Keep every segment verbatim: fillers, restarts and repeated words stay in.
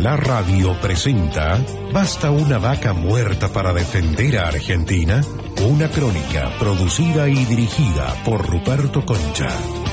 La Radio presenta ¿Basta una vaca muerta para defender a Argentina? Una crónica producida y dirigida por Ruperto Concha.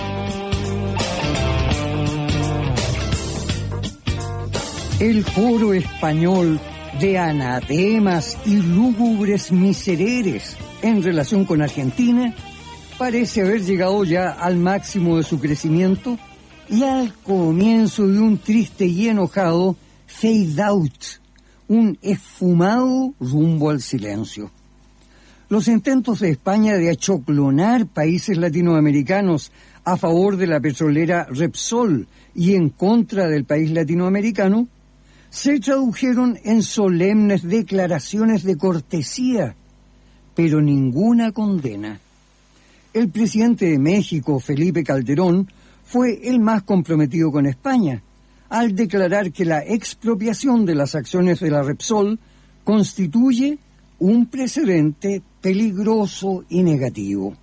El coro español de anatemas y lúgubres misereres en relación con Argentina parece haber llegado ya al máximo de su crecimiento y al comienzo de un triste y enojado fade out, un esfumado rumbo al silencio. Los intentos de España de achoclonar países latinoamericanos a favor de la petrolera Repsol y en contra del país latinoamericano se tradujeron en solemnes declaraciones de cortesía, pero ninguna condena. El presidente de México, Felipe Calderón, fue el más comprometido con España, al declarar que la expropiación de las acciones de la Repsol constituye un precedente peligroso y negativo.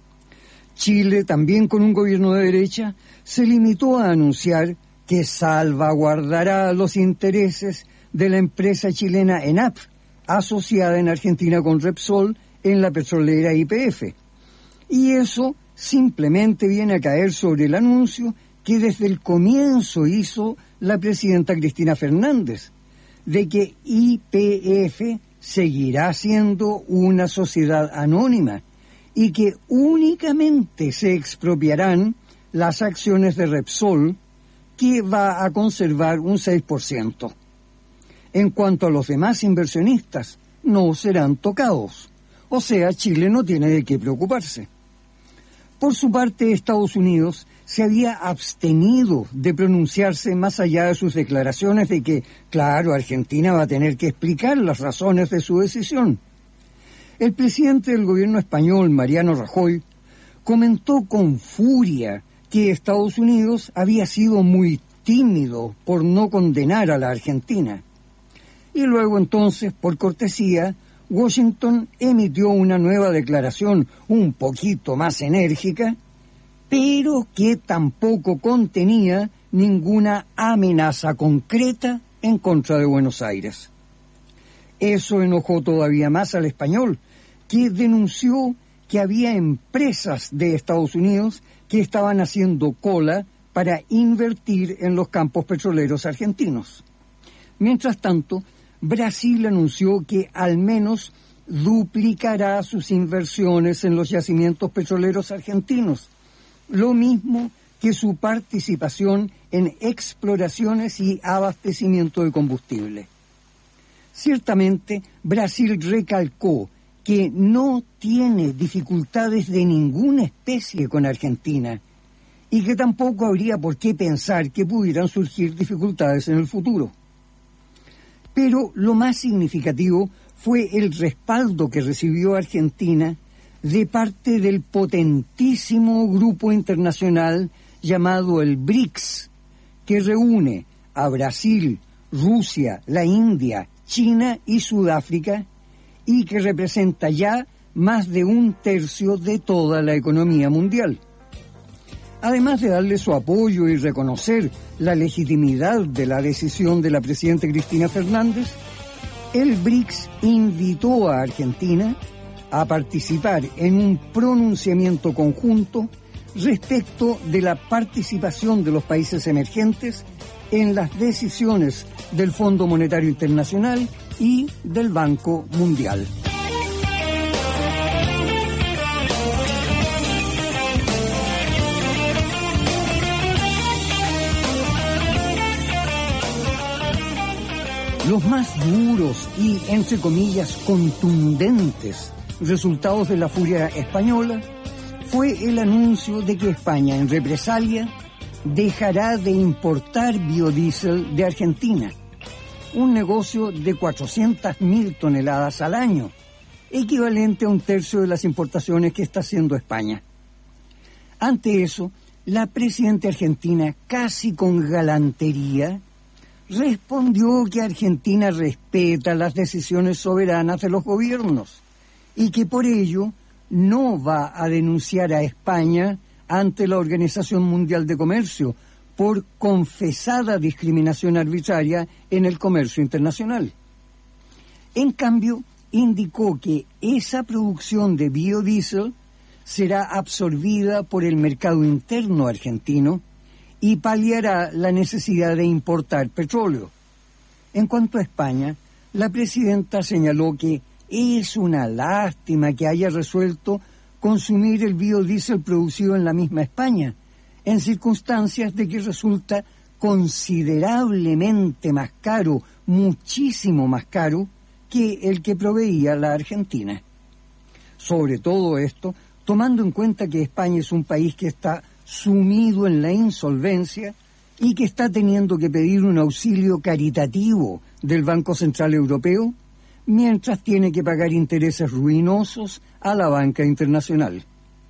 Chile, también con un gobierno de derecha, se limitó a anunciar que salvaguardará los intereses de la empresa chilena ENAP, asociada en Argentina con Repsol en la petrolera Y P F. Y eso simplemente viene a caer sobre el anuncio que desde el comienzo hizo la presidenta Cristina Fernández, de que Y P F seguirá siendo una sociedad anónima y que únicamente se expropiarán las acciones de Repsol, que va a conservar un seis por ciento. En cuanto a los demás inversionistas, no serán tocados. O sea, Chile no tiene de qué preocuparse. Por su parte, Estados Unidos se había abstenido de pronunciarse más allá de sus declaraciones de que, claro, Argentina va a tener que explicar las razones de su decisión. El presidente del gobierno español, Mariano Rajoy, comentó con furia que Estados Unidos había sido muy tímido por no condenar a la Argentina. Y luego entonces, por cortesía, Washington emitió una nueva declaración un poquito más enérgica, pero que tampoco contenía ninguna amenaza concreta en contra de Buenos Aires. Eso enojó todavía más al español, que denunció que había empresas de Estados Unidos que estaban haciendo cola para invertir en los campos petroleros argentinos. Mientras tanto, Brasil anunció que al menos duplicará sus inversiones en los yacimientos petroleros argentinos, lo mismo que su participación en exploraciones y abastecimiento de combustible. Ciertamente, Brasil recalcó que no tiene dificultades de ninguna especie con Argentina y que tampoco habría por qué pensar que pudieran surgir dificultades en el futuro. Pero lo más significativo fue el respaldo que recibió Argentina de parte del potentísimo grupo internacional llamado el BRICS, que reúne a Brasil, Rusia, la India, China y Sudáfrica, y que representa ya más de un tercio de toda la economía mundial. Además de darle su apoyo y reconocer la legitimidad de la decisión de la presidenta Cristina Fernández, el BRICS invitó a Argentina a participar en un pronunciamiento conjunto respecto de la participación de los países emergentes en las decisiones del Fondo Monetario Internacional y del Banco Mundial. Los más duros y, entre comillas, contundentes resultados de la furia española fue el anuncio de que España, en represalia, dejará de importar biodiesel de Argentina, un negocio de cuatrocientas mil toneladas al año, equivalente a un tercio de las importaciones que está haciendo España. Ante eso, la presidenta argentina, casi con galantería, respondió que Argentina respeta las decisiones soberanas de los gobiernos y que por ello no va a denunciar a España ante la Organización Mundial de Comercio por confesada discriminación arbitraria en el comercio internacional. En cambio, indicó que esa producción de biodiesel será absorbida por el mercado interno argentino y paliará la necesidad de importar petróleo. En cuanto a España, la presidenta señaló que es una lástima que haya resuelto consumir el biodiesel producido en la misma España, en circunstancias de que resulta considerablemente más caro, muchísimo más caro, que el que proveía la Argentina. Sobre todo esto, tomando en cuenta que España es un país que está sumido en la insolvencia y que está teniendo que pedir un auxilio caritativo del Banco Central Europeo, mientras tiene que pagar intereses ruinosos a la banca internacional.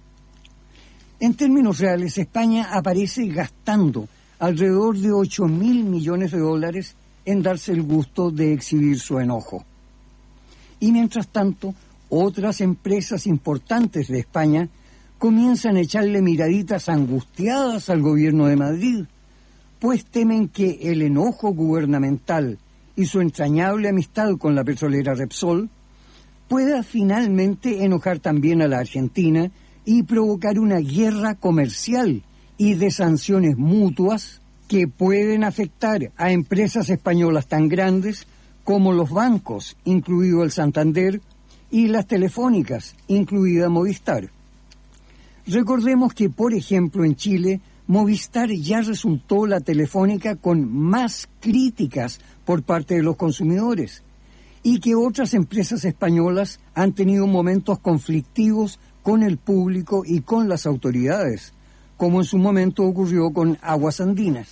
En términos reales, España aparece gastando alrededor de ocho mil millones de dólares en darse el gusto de exhibir su enojo. Y mientras tanto, otras empresas importantes de España comienzan a echarle miraditas angustiadas al gobierno de Madrid, pues temen que el enojo gubernamental y su entrañable amistad con la petrolera Repsol pueda finalmente enojar también a la Argentina y provocar una guerra comercial y de sanciones mutuas que pueden afectar a empresas españolas tan grandes como los bancos, incluido el Santander, y las telefónicas, incluida Movistar. Recordemos que, por ejemplo, en Chile, Movistar ya resultó la telefónica con más críticas por parte de los consumidores y que otras empresas españolas han tenido momentos conflictivos con el público y con las autoridades, como en su momento ocurrió con Aguas Andinas.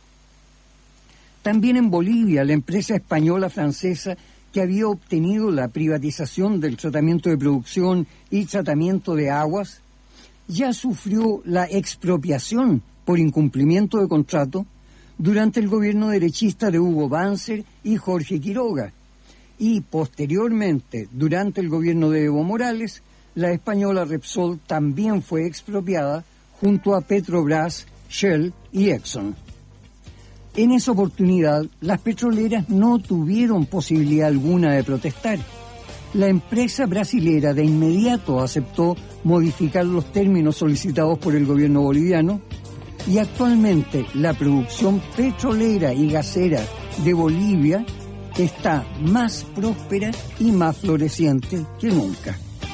También en Bolivia, la empresa española francesa que había obtenido la privatización del tratamiento de producción y tratamiento de aguas, ya sufrió la expropiación por incumplimiento de contrato durante el gobierno derechista de Hugo Banzer y Jorge Quiroga, y posteriormente, durante el gobierno de Evo Morales, la española Repsol también fue expropiada junto a Petrobras, Shell y Exxon. En esa oportunidad, las petroleras no tuvieron posibilidad alguna de protestar. La empresa brasilera de inmediato aceptó modificar los términos solicitados por el gobierno boliviano y actualmente la producción petrolera y gasera de Bolivia está más próspera y más floreciente que nunca.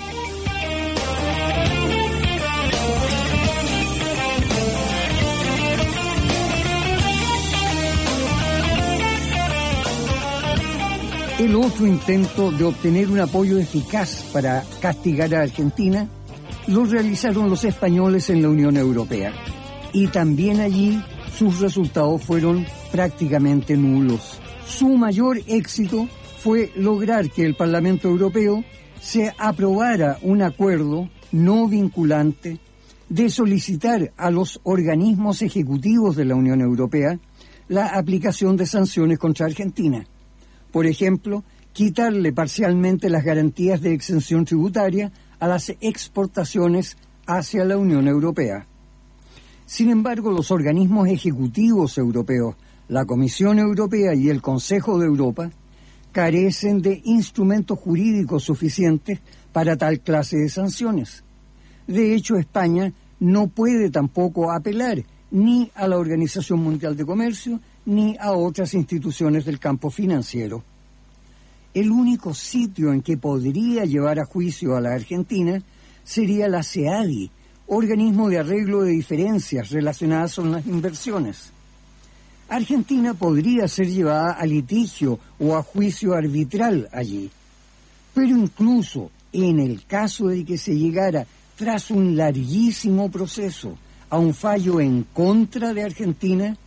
El otro intento de obtener un apoyo eficaz para castigar a Argentina lo realizaron los españoles en la Unión Europea, y también allí sus resultados fueron prácticamente nulos. Su mayor éxito fue lograr que el Parlamento Europeo se aprobara un acuerdo no vinculante de solicitar a los organismos ejecutivos de la Unión Europea la aplicación de sanciones contra Argentina. Por ejemplo, quitarle parcialmente las garantías de exención tributaria a las exportaciones hacia la Unión Europea. Sin embargo, los organismos ejecutivos europeos, la Comisión Europea y el Consejo de Europa, carecen de instrumentos jurídicos suficientes para tal clase de sanciones. De hecho, España no puede tampoco apelar ni a la Organización Mundial de Comercio ni a otras instituciones del campo financiero. El único sitio en que podría llevar a juicio a la Argentina sería la CEADI, organismo de arreglo de diferencias relacionadas con las inversiones. Argentina podría ser llevada a litigio o a juicio arbitral allí, pero incluso en el caso de que se llegara tras un larguísimo proceso a un fallo en contra de Argentina,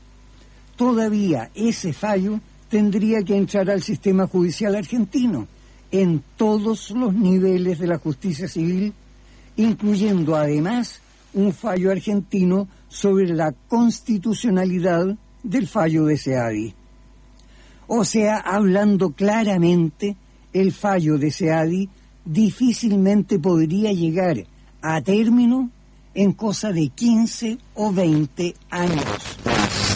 todavía ese fallo tendría que entrar al sistema judicial argentino en todos los niveles de la justicia civil, incluyendo además un fallo argentino sobre la constitucionalidad del fallo de CEADI. O sea, hablando claramente, el fallo de CEADI difícilmente podría llegar a término en cosa de quince o veinte años más.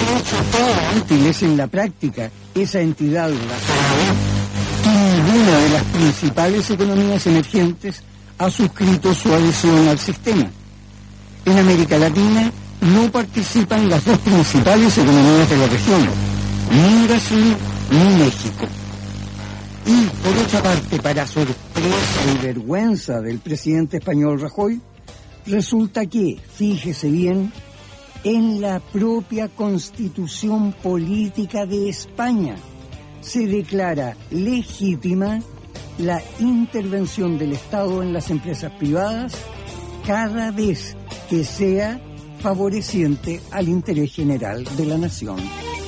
hecho, todo útil es en la práctica esa entidad nacional que ninguna de las principales economías emergentes ha suscrito su adhesión al sistema. En América Latina no participan las dos principales economías de la región, ni Brasil ni México. Y, por otra parte, para sorpresa y vergüenza del presidente español Rajoy, resulta que, fíjese bien, en la propia Constitución Política de España se declara legítima la intervención del Estado en las empresas privadas cada vez que sea favoreciente al interés general de la nación.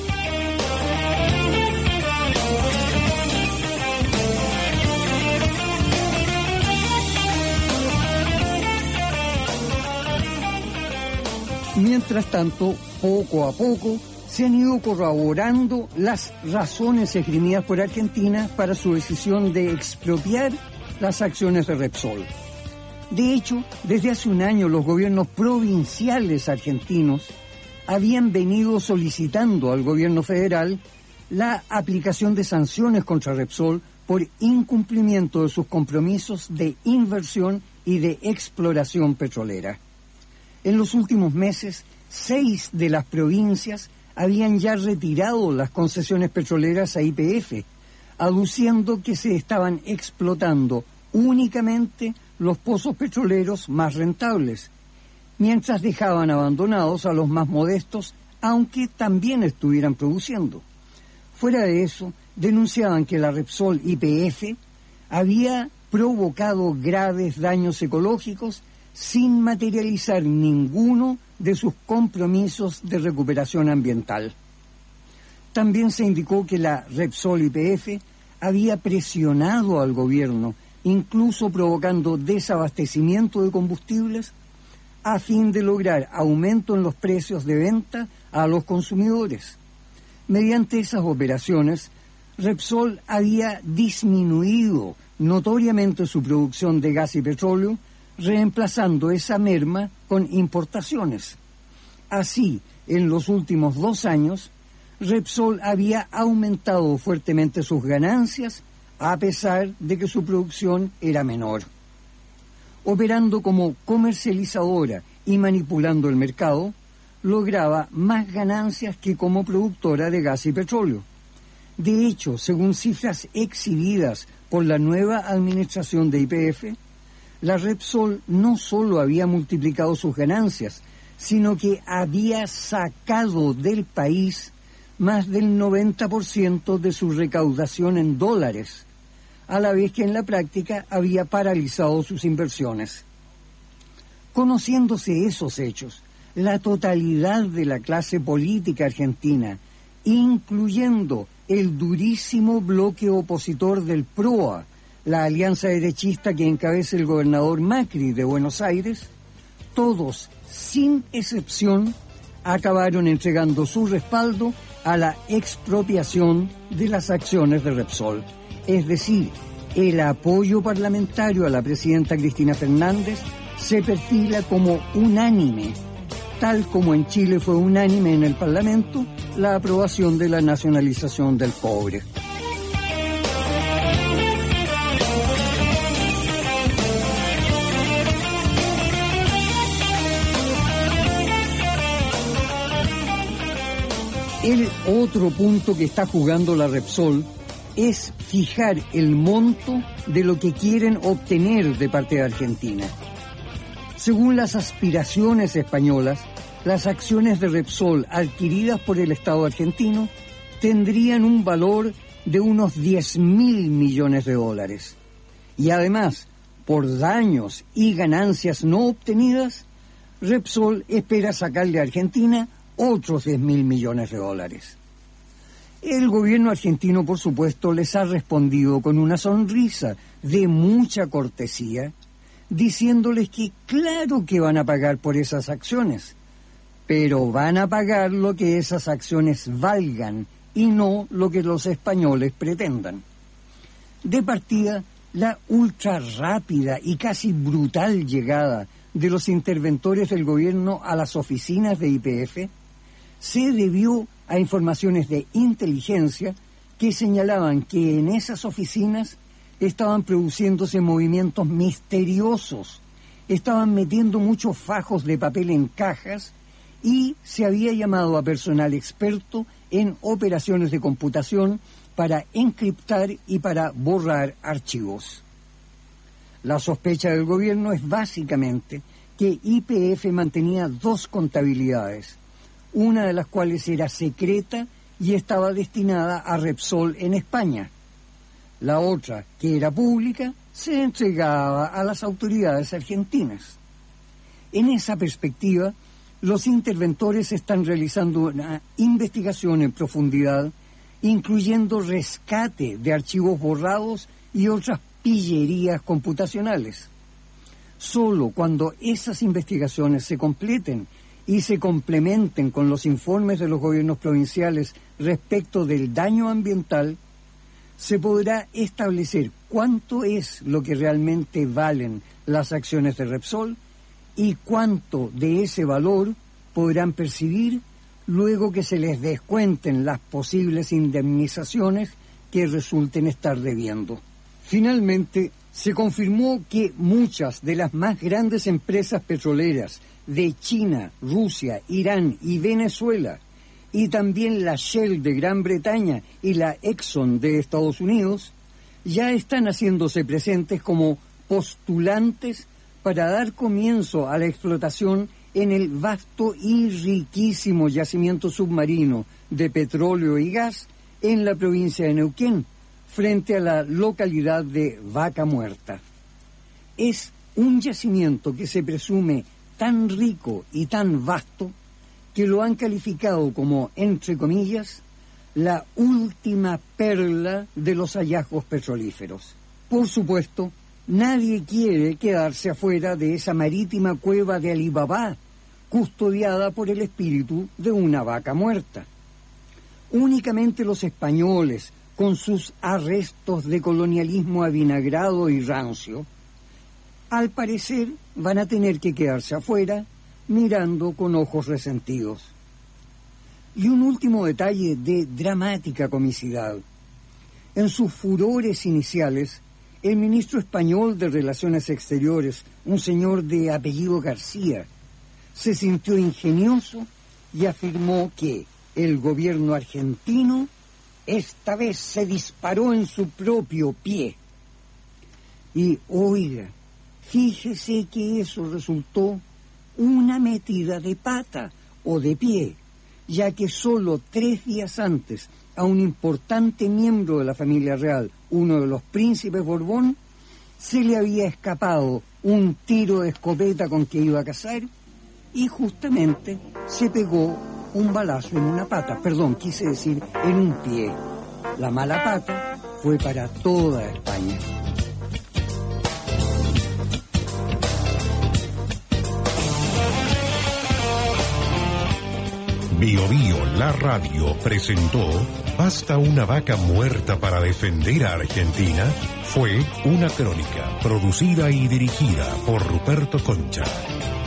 Mientras tanto, poco a poco, se han ido corroborando las razones esgrimidas por Argentina para su decisión de expropiar las acciones de Repsol. De hecho, desde hace un año los gobiernos provinciales argentinos habían venido solicitando al gobierno federal la aplicación de sanciones contra Repsol por incumplimiento de sus compromisos de inversión y de exploración petrolera. En los últimos meses, seis de las provincias habían ya retirado las concesiones petroleras a Y P F, aduciendo que se estaban explotando únicamente los pozos petroleros más rentables, mientras dejaban abandonados a los más modestos, aunque también estuvieran produciendo. Fuera de eso, denunciaban que la Repsol Y P F había provocado graves daños ecológicos sin materializar ninguno de sus compromisos de recuperación ambiental. También se indicó que la Repsol Y P F había presionado al gobierno, incluso provocando desabastecimiento de combustibles, a fin de lograr aumento en los precios de venta a los consumidores. Mediante esas operaciones, Repsol había disminuido notoriamente su producción de gas y petróleo, reemplazando esa merma con importaciones. Así, en los últimos dos años, Repsol había aumentado fuertemente sus ganancias, a pesar de que su producción era menor. Operando como comercializadora y manipulando el mercado, lograba más ganancias que como productora de gas y petróleo. De hecho, según cifras exhibidas por la nueva administración de Y P F, la Repsol no solo había multiplicado sus ganancias, sino que había sacado del país más del noventa por ciento de su recaudación en dólares, a la vez que en la práctica había paralizado sus inversiones. Conociéndose esos hechos, la totalidad de la clase política argentina, incluyendo el durísimo bloque opositor del P R O A, la alianza derechista que encabeza el gobernador Macri de Buenos Aires, todos, sin excepción, acabaron entregando su respaldo a la expropiación de las acciones de Repsol. Es decir, el apoyo parlamentario a la presidenta Cristina Fernández se perfila como unánime, tal como en Chile fue unánime en el Parlamento la aprobación de la nacionalización del cobre. El otro punto que está jugando la Repsol es fijar el monto de lo que quieren obtener de parte de Argentina. Según las aspiraciones españolas, las acciones de Repsol adquiridas por el Estado argentino tendrían un valor de unos diez mil millones de dólares. Y además, por daños y ganancias no obtenidas, Repsol espera sacarle a Argentina otros diez mil millones de dólares. El gobierno argentino, por supuesto, les ha respondido con una sonrisa de mucha cortesía, diciéndoles que claro que van a pagar por esas acciones, pero van a pagar lo que esas acciones valgan y no lo que los españoles pretendan. De partida, la ultra rápida y casi brutal llegada de los interventores del gobierno a las oficinas de Y P F se debió a informaciones de inteligencia que señalaban que en esas oficinas estaban produciéndose movimientos misteriosos, estaban metiendo muchos fajos de papel en cajas y se había llamado a personal experto en operaciones de computación para encriptar y para borrar archivos. La sospecha del gobierno es básicamente que Y P F mantenía dos contabilidades, una de las cuales era secreta y estaba destinada a Repsol en España. La otra, que era pública, se entregaba a las autoridades argentinas. En esa perspectiva, los interventores están realizando una investigación en profundidad, incluyendo rescate de archivos borrados y otras pillerías computacionales. Solo cuando esas investigaciones se completen y se complementen con los informes de los gobiernos provinciales respecto del daño ambiental, se podrá establecer cuánto es lo que realmente valen las acciones de Repsol y cuánto de ese valor podrán percibir luego que se les descuenten las posibles indemnizaciones que resulten estar debiendo. Finalmente, se confirmó que muchas de las más grandes empresas petroleras de China, Rusia, Irán y Venezuela, y también la Shell de Gran Bretaña y la Exxon de Estados Unidos, ya están haciéndose presentes como postulantes para dar comienzo a la explotación en el vasto y riquísimo yacimiento submarino de petróleo y gas en la provincia de Neuquén, frente a la localidad de Vaca Muerta. Es un yacimiento que se presume tan rico y tan vasto que lo han calificado como, entre comillas, la última perla de los hallazgos petrolíferos. Por supuesto, nadie quiere quedarse afuera de esa marítima cueva de Alibaba, custodiada por el espíritu de una vaca muerta. Únicamente los españoles, con sus arrestos de colonialismo avinagrado y rancio, al parecer van a tener que quedarse afuera mirando con ojos resentidos. Y un último detalle de dramática comicidad. En sus furores iniciales, el ministro español de Relaciones Exteriores, un señor de apellido García, se sintió ingenioso y afirmó que el gobierno argentino esta vez se disparó en su propio pie. Y, oiga, fíjese que eso resultó una metida de pata o de pie, ya que solo tres días antes a un importante miembro de la familia real, uno de los príncipes Borbón, se le había escapado un tiro de escopeta con que iba a cazar y justamente se pegó un balazo en una pata, perdón, quise decir en un pie. La mala pata fue para toda España. Bio Bio, la radio, presentó Basta una vaca muerta para defender a Argentina. Fue una crónica producida y dirigida por Ruperto Concha.